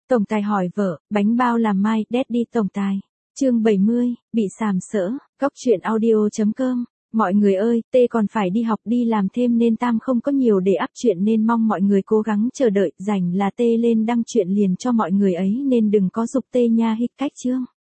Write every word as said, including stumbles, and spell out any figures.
Tổng tài hỏi vợ, bánh bao làm mai, Daddy tổng tài. Chương bảy mươi, bị sàm sỡ, góc truyện audio chấm com. Mọi người ơi, Tê còn phải đi học đi làm thêm nên Tam không có nhiều để up chuyện nên mong mọi người cố gắng chờ đợi, rảnh là Tê lên đăng chuyện liền cho mọi người ấy nên đừng có giục Tê nha hít cách chương.